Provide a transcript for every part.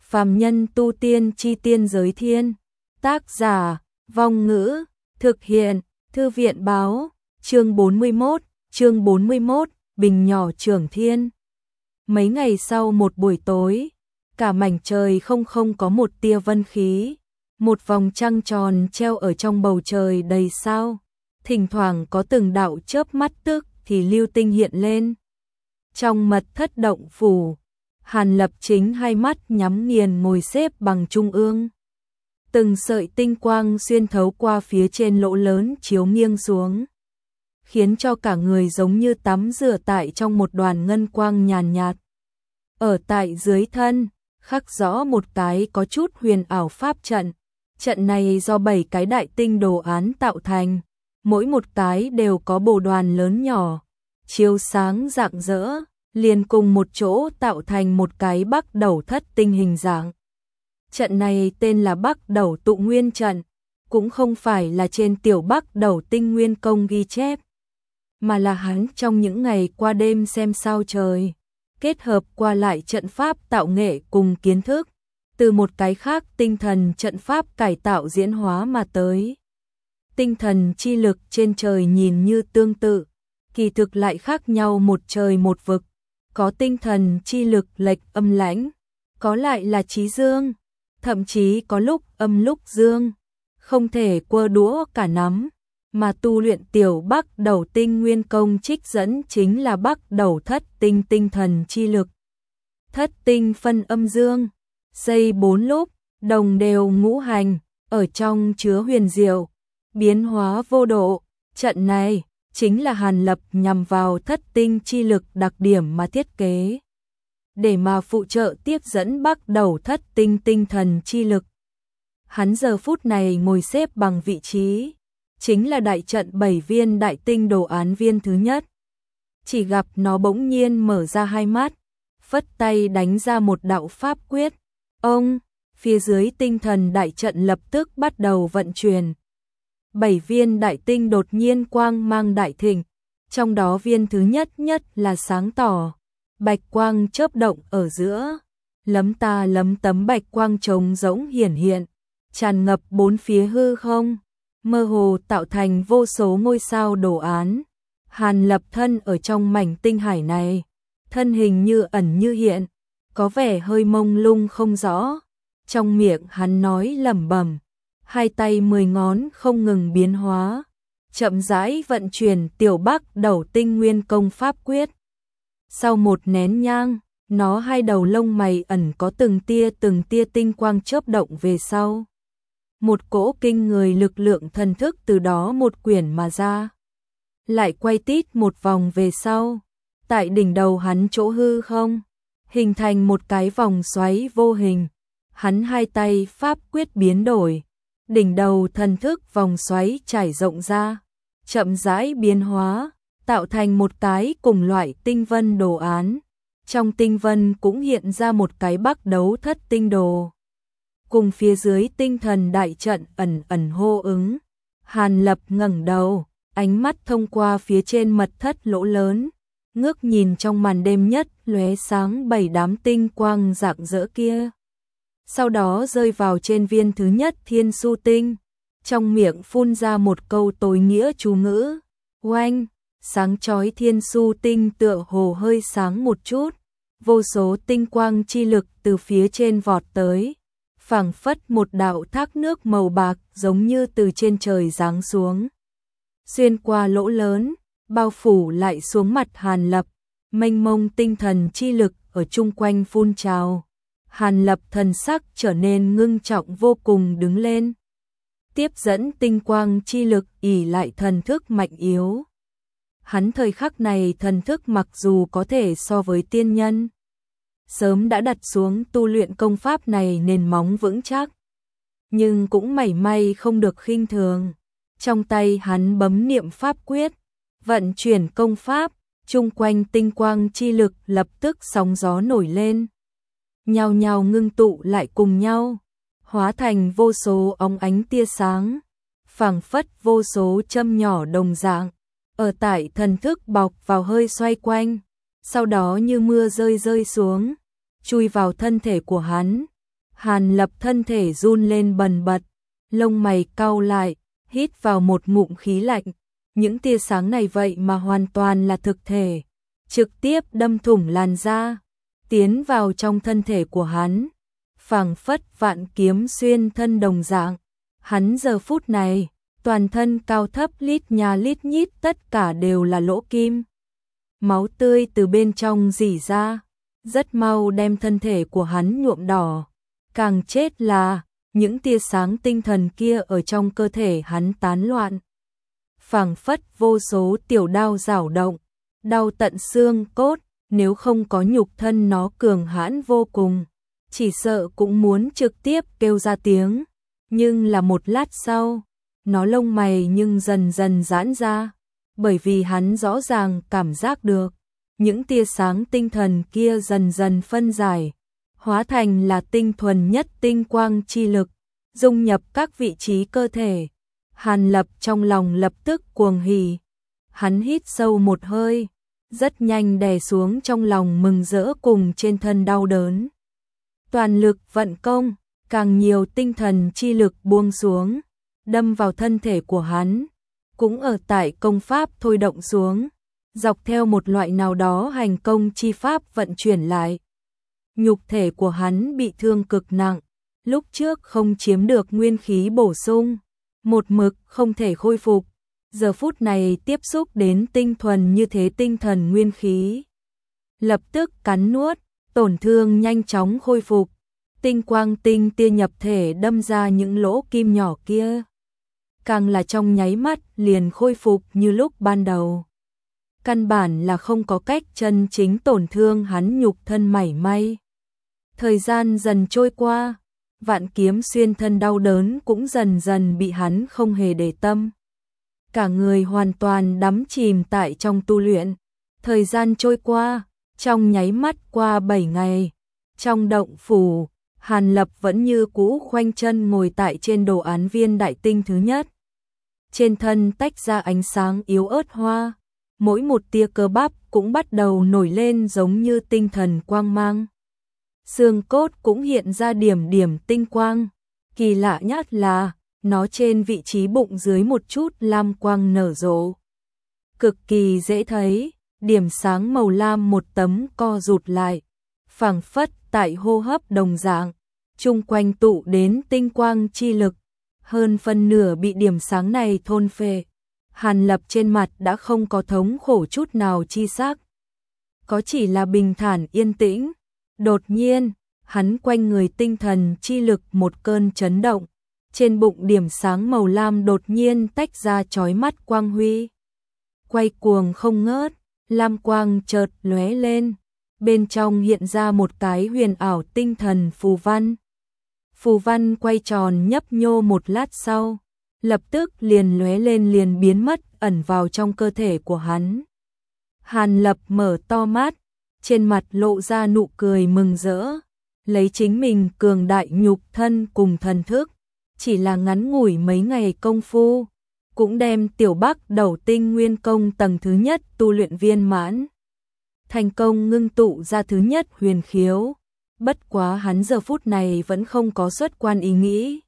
Phàm nhân tu tiên chi tiên giới thiên. Tác giả, Vong Ngữ, thực hiện, Thư viện báo, chương 41, bình nhỏ trưởng thiên. Mấy ngày sau một buổi tối, cả mảnh trời không có một tia vân khí, một vòng trăng tròn treo ở trong bầu trời đầy sao, thỉnh thoảng có từng đạo chớp mắt tức thì lưu tinh hiện lên. Trong mật thất động phủ, Hàn Lập chính hai mắt nhắm nghiền ngồi xếp bằng trung ương. Từng sợi tinh quang xuyên thấu qua phía trên lỗ lớn chiếu nghiêng xuống, khiến cho cả người giống như tắm rửa tại trong một đoàn ngân quang nhàn nhạt. Ở tại dưới thân, khắc rõ một cái có chút huyền ảo pháp trận. Trận này do 7 cái đại tinh đồ án tạo thành, mỗi một cái đều có bồ đoàn lớn nhỏ, chiếu sáng rạng rỡ, liền cùng một chỗ tạo thành một cái Bắc Đẩu Thất Tinh hình dạng. Trận này tên là Bắc Đẩu Tụ Nguyên trận, cũng không phải là trên tiểu Bắc Đẩu Tinh Nguyên công ghi chép, mà là hắn trong những ngày qua đêm xem sao trời, kết hợp qua lại trận pháp tạo nghệ cùng kiến thức, từ một cái khác tinh thần trận pháp cải tạo diễn hóa mà tới. Tinh thần chi lực trên trời nhìn như tương tự, kỳ thực lại khác nhau một trời một vực, có tinh thần chi lực lệch âm lãnh, có lại là chí dương, thậm chí có lúc âm lúc dương, không thể quơ đũa cả nắm, mà tu luyện tiểu Bắc Đẩu Tinh Nguyên công trích dẫn chính là Bắc Đẩu Thất Tinh tinh thần chi lực. Thất tinh phân âm dương, xây 4 lúc, đồng đều ngũ hành, ở trong chứa huyền diệu, biến hóa vô độ. Trận này chính là Hàn Lập nhằm vào thất tinh chi lực đặc điểm mà thiết kế, để mà phụ trợ tiếp dẫn Bắc Đẩu Thất Tinh tinh thần chi lực. Hắn giờ phút này ngồi xếp bằng vị trí, chính là đại trận 7 viên đại tinh đồ án viên thứ nhất. Chỉ gặp nó bỗng nhiên mở ra hai mắt, phất tay đánh ra một đạo pháp quyết. Ông, phía dưới tinh thần đại trận lập tức bắt đầu vận chuyển. 7 viên đại tinh đột nhiên quang mang đại thịnh, trong đó viên thứ nhất là sáng tỏ, bạch quang chớp động ở giữa, lấm tấm bạch quang trống rỗng hiển hiện, tràn ngập bốn phía hư không, mơ hồ tạo thành vô số ngôi sao đồ án. Hàn Lập thân ở trong mảnh tinh hải này, thân hình như ẩn như hiện, có vẻ hơi mông lung không rõ. Trong miệng hắn nói lẩm bẩm, hai tay 10 ngón không ngừng biến hóa, chậm rãi vận chuyển tiểu Bắc Đẩu Tinh Nguyên công pháp quyết. Sau một nén nhang, nó hai đầu lông mày ẩn có từng tia tinh quang chớp động về sau. Một cỗ kinh người lực lượng thần thức từ đó một quyển mà ra, lại quay tít một vòng về sau, tại đỉnh đầu hắn chỗ hư không, hình thành một cái vòng xoáy vô hình. Hắn hai tay pháp quyết biến đổi, đỉnh đầu thần thức vòng xoáy trải rộng ra, chậm rãi biến hóa, tạo thành một cái cùng loại tinh vân đồ án. Trong tinh vân cũng hiện ra một cái Bắc Đấu Thất Tinh đồ, cùng phía dưới tinh thần đại trận ẩn hô ứng. Hàn Lập ngẩng đầu, ánh mắt thông qua phía trên mật thất lỗ lớn, ngước nhìn trong màn đêm nhất lóe sáng 7 đám tinh quang rạng rỡ kia. Sau đó rơi vào trên viên thứ nhất Thiên Su Tinh, trong miệng phun ra một câu tối nghĩa chú ngữ. Oanh, sáng chói Thiên Su Tinh tựa hồ hơi sáng một chút, vô số tinh quang chi lực từ phía trên vọt tới, phảng phất một đạo thác nước màu bạc giống như từ trên trời giáng xuống, xuyên qua lỗ lớn, bao phủ lại xuống mặt Hàn Lập. Mênh mông tinh thần chi lực ở chung quanh phun trào. Hàn Lập thần sắc trở nên ngưng trọng vô cùng, đứng lên, tiếp dẫn tinh quang chi lực ỷ lại thần thức mạnh yếu. Hắn thời khắc này thần thức mặc dù có thể so với tiên nhân, sớm đã đặt xuống tu luyện công pháp này nền móng vững chắc, nhưng cũng mảy may không được khinh thường. Trong tay hắn bấm niệm pháp quyết, vận chuyển công pháp, chung quanh tinh quang chi lực lập tức sóng gió nổi lên, nhao nhao ngưng tụ lại cùng nhau, hóa thành vô số óng ánh tia sáng, phảng phất vô số châm nhỏ đồng dạng, ở tại thần thức bọc vào hơi xoay quanh, sau đó như mưa rơi xuống, chui vào thân thể của hắn, Hàn Lập thân thể run lên bần bật, lông mày cau lại, hít vào một ngụm khí lạnh. Những tia sáng này vậy mà hoàn toàn là thực thể, trực tiếp đâm thủng làn da, tiến vào trong thân thể của hắn, phảng phất vạn kiếm xuyên thân đồng dạng. Hắn giờ phút này, toàn thân cao thấp lít nha lít nhít tất cả đều là lỗ kim. Máu tươi từ bên trong rỉ ra, rất mau đem thân thể của hắn nhuộm đỏ. Càng chết là, những tia sáng tinh thần kia ở trong cơ thể hắn tán loạn. Phảng phất vô số tiểu đao rảo động, đau tận xương cốt, nếu không có nhục thân nó cường hãn vô cùng, chỉ sợ cũng muốn trực tiếp kêu ra tiếng. Nhưng là một lát sau, nó lông mày nhưng dần dần giãn ra, bởi vì hắn rõ ràng cảm giác được, những tia sáng tinh thần kia dần dần phân giải, hóa thành là tinh thuần nhất tinh quang chi lực, dung nhập các vị trí cơ thể. Hàn Lập trong lòng lập tức cuồng hỉ, hắn hít sâu một hơi, rất nhanh đè xuống trong lòng mừng rỡ cùng trên thân đau đớn. Toàn lực vận công, càng nhiều tinh thần chi lực buông xuống, đâm vào thân thể của hắn, cũng ở tại công pháp thôi động xuống, dọc theo một loại nào đó hành công chi pháp vận chuyển lại. Nhục thể của hắn bị thương cực nặng, lúc trước không chiếm được nguyên khí bổ sung, một mực không thể khôi phục, giờ phút này tiếp xúc đến tinh thuần như thế tinh thần nguyên khí. Lập tức cắn nuốt, tổn thương nhanh chóng khôi phục, tinh quang tinh tia nhập thể đâm ra những lỗ kim nhỏ kia. Càng là trong nháy mắt liền khôi phục như lúc ban đầu. Căn bản là không có cách chân chính tổn thương hắn nhục thân mảy may. Thời gian dần trôi qua, vạn kiếm xuyên thân đau đớn cũng dần dần bị hắn không hề để tâm. Cả người hoàn toàn đắm chìm tại trong tu luyện. Thời gian trôi qua, trong nháy mắt qua 7 ngày. Trong động phủ, Hàn Lập vẫn như cũ khoanh chân ngồi tại trên đồ án viên đại tinh thứ nhất. Trên thân tách ra ánh sáng yếu ớt hoa, mỗi một tia cơ bắp cũng bắt đầu nổi lên giống như tinh thần quang mang. Xương cốt cũng hiện ra điểm điểm tinh quang, kỳ lạ nhất là nó trên vị trí bụng dưới một chút lam quang nở rộ. Cực kỳ dễ thấy, điểm sáng màu lam một tấm co rụt lại, phảng phất tại hô hấp đồng dạng, chung quanh tụ đến tinh quang chi lực, hơn phân nửa bị điểm sáng này thôn phệ. Hàn Lập trên mặt đã không có thống khổ chút nào chi sắc, có chỉ là bình thản yên tĩnh. Đột nhiên, hắn quanh người tinh thần chi lực một cơn chấn động, trên bụng điểm sáng màu lam đột nhiên tách ra chói mắt quang huy. Quay cuồng không ngớt, lam quang chợt lóe lên, bên trong hiện ra một cái huyền ảo tinh thần phù văn. Phù văn quay tròn nhấp nhô một lát sau, lập tức liền lóe lên liền biến mất ẩn vào trong cơ thể của hắn. Hàn Lập mở to mắt, trên mặt lộ ra nụ cười mừng rỡ, lấy chính mình cường đại nhục thân cùng thần thức, chỉ là ngắn ngủi mấy ngày công phu, cũng đem Tiểu Bắc Đầu Tinh Nguyên Công tầng thứ nhất tu luyện viên mãn. Thành công ngưng tụ ra thứ nhất huyền khiếu, bất quá hắn giờ phút này vẫn không có xuất quan ý nghĩ.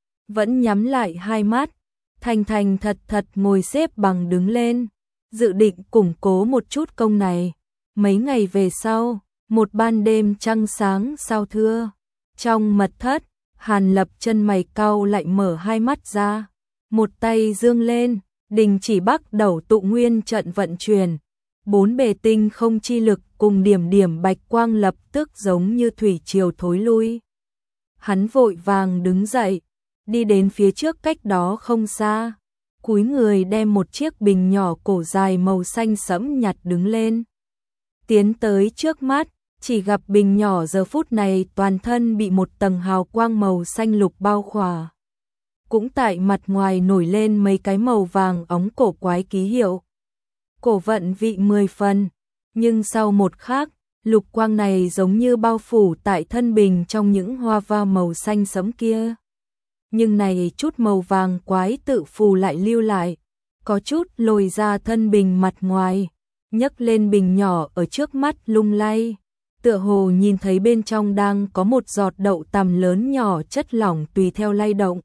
Vẫn nhắm lại hai mắt, thành thành thật thật ngồi xếp bằng đứng lên, dự định củng cố một chút công này. Mấy ngày về sau, một ban đêm trăng sáng sao thưa, trong mật thất, Hàn Lập chân mày cau lại mở hai mắt ra, một tay dương lên, đình chỉ Bắc Đầu Tụ Nguyên trận vận chuyển, bốn bề tinh không chi lực cùng điểm điểm bạch quang lập tức giống như thủy triều thối lui. Hắn vội vàng đứng dậy, đi đến phía trước cách đó không xa, cúi người đem một chiếc bình nhỏ cổ dài màu xanh sẫm nhặt đứng lên. Tiến tới trước mắt, chỉ gặp bình nhỏ giờ phút này toàn thân bị một tầng hào quang màu xanh lục bao khỏa. Cũng tại mặt ngoài nổi lên mấy cái màu vàng óng cổ quái ký hiệu. Cổ vận vị 10 phần, nhưng sau một khắc, lục quang này giống như bao phủ tại thân bình trong những hoa va màu xanh sẫm kia. Nhưng này chút màu vàng quái tự phù lại lưu lại, có chút lồi ra thân bình mặt ngoài, nhấc lên bình nhỏ ở trước mắt lung lay, tựa hồ nhìn thấy bên trong đang có một giọt đậu tằm lớn nhỏ chất lỏng tùy theo lay động.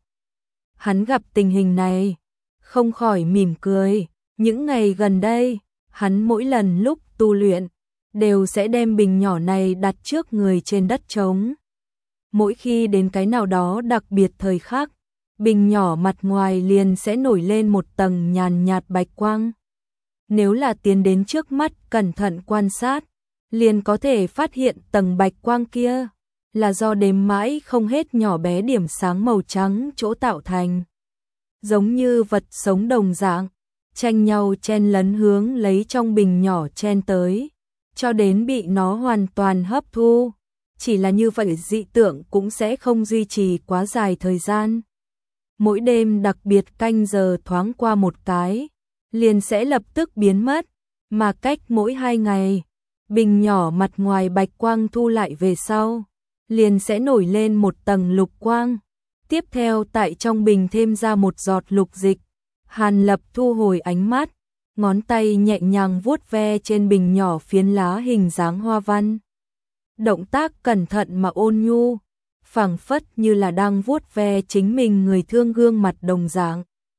Hắn gặp tình hình này, không khỏi mỉm cười. Những ngày gần đây, hắn mỗi lần lúc tu luyện, đều sẽ đem bình nhỏ này đặt trước người trên đất trống. Mỗi khi đến cái nào đó đặc biệt thời khắc, bình nhỏ mặt ngoài liền sẽ nổi lên một tầng nhàn nhạt bạch quang. Nếu là tiến đến trước mắt cẩn thận quan sát, liền có thể phát hiện tầng bạch quang kia là do đếm mãi không hết nhỏ bé điểm sáng màu trắng chỗ tạo thành. Giống như vật sống đồng dạng, tranh nhau chen lấn hướng lấy trong bình nhỏ chen tới, cho đến bị nó hoàn toàn hấp thu. Chỉ là như vậy dị tượng cũng sẽ không duy trì quá dài thời gian. Mỗi đêm đặc biệt canh giờ thoáng qua một cái, liền sẽ lập tức biến mất, mà cách mỗi 2 ngày, bình nhỏ mặt ngoài bạch quang thu lại về sau, liền sẽ nổi lên một tầng lục quang. Tiếp theo tại trong bình thêm ra một giọt lục dịch. Hàn Lập thu hồi ánh mắt, ngón tay nhẹ nhàng vuốt ve trên bình nhỏ phiến lá hình dáng hoa văn. Động tác cẩn thận mà ôn nhu, phảng phất như là đang vuốt ve chính mình người thương gương mặt đồng dạng.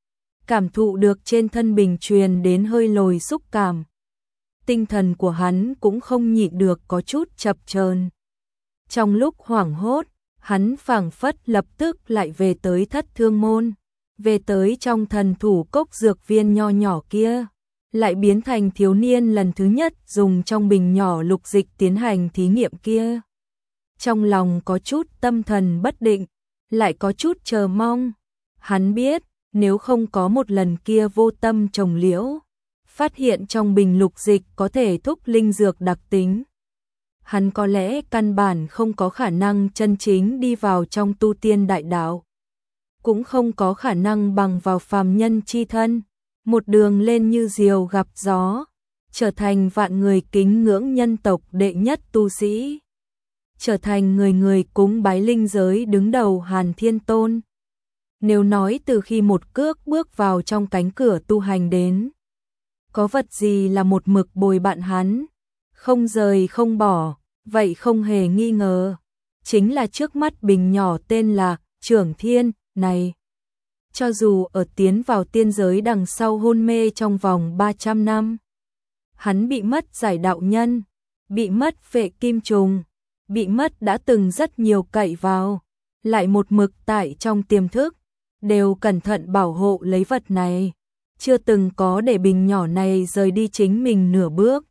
Cảm thụ được trên thân bình truyền đến hơi lồi xúc cảm. Tinh thần của hắn cũng không nhịn được có chút chập chờn. Trong lúc hoảng hốt, hắn phảng phất lập tức lại về tới Thất Thương Môn, về tới trong thần thủ cốc dược viên nho nhỏ kia, lại biến thành thiếu niên lần thứ nhất dùng trong bình nhỏ lục dịch tiến hành thí nghiệm kia. Trong lòng có chút tâm thần bất định, lại có chút chờ mong. Hắn biết, nếu không có một lần kia vô tâm trồng liễu, phát hiện trong bình lục dịch có thể thúc linh dược đặc tính, hắn có lẽ căn bản không có khả năng chân chính đi vào trong tu tiên đại đạo, cũng không có khả năng bằng vào phàm nhân chi thân, một đường lên như diều gặp gió, trở thành vạn người kính ngưỡng nhân tộc đệ nhất tu sĩ, trở thành người người cúng bái linh giới đứng đầu Hàn Thiên Tôn. Nếu nói từ khi một cước bước vào trong cánh cửa tu hành đến, có vật gì là một mực bồi bạn hắn, không rời không bỏ, vậy không hề nghi ngờ, chính là trước mắt bình nhỏ tên là Trưởng Thiên này. Cho dù ở tiến vào tiên giới đằng sau hôn mê trong vòng 300 năm, hắn bị mất giải đạo nhân, bị mất vệ kim trùng, bị mất đã từng rất nhiều cậy vào, lại một mực tại trong tiềm thức, đều cẩn thận bảo hộ lấy vật này, chưa từng có để bình nhỏ này rời đi chính mình nửa bước.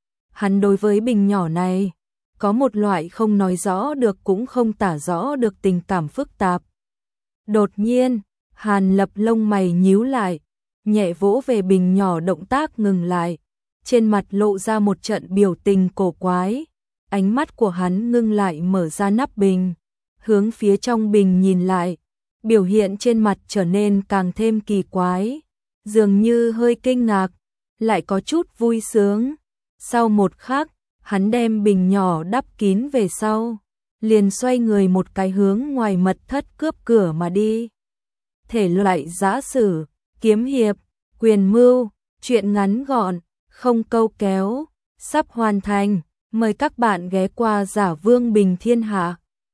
Hắn đối với bình nhỏ này, có một loại không nói rõ được cũng không tả rõ được tình cảm phức tạp. Đột nhiên, Hàn Lập lông mày nhíu lại, nhẹ vỗ về bình nhỏ động tác ngừng lại, trên mặt lộ ra một trận biểu tình cổ quái, ánh mắt của hắn ngưng lại mở ra nắp bình, hướng phía trong bình nhìn lại, biểu hiện trên mặt trở nên càng thêm kỳ quái, dường như hơi kinh ngạc, lại có chút vui sướng. Sau một khắc, hắn đem bình nhỏ đắp kín về sau, liền xoay người một cái hướng ngoài mật thất cướp cửa mà đi. Thể loại giã sử, kiếm hiệp, quyền mưu, truyện ngắn gọn, không câu kéo, sắp hoàn thành, mời các bạn ghé qua Giả Vương Bình Thiên Hạ.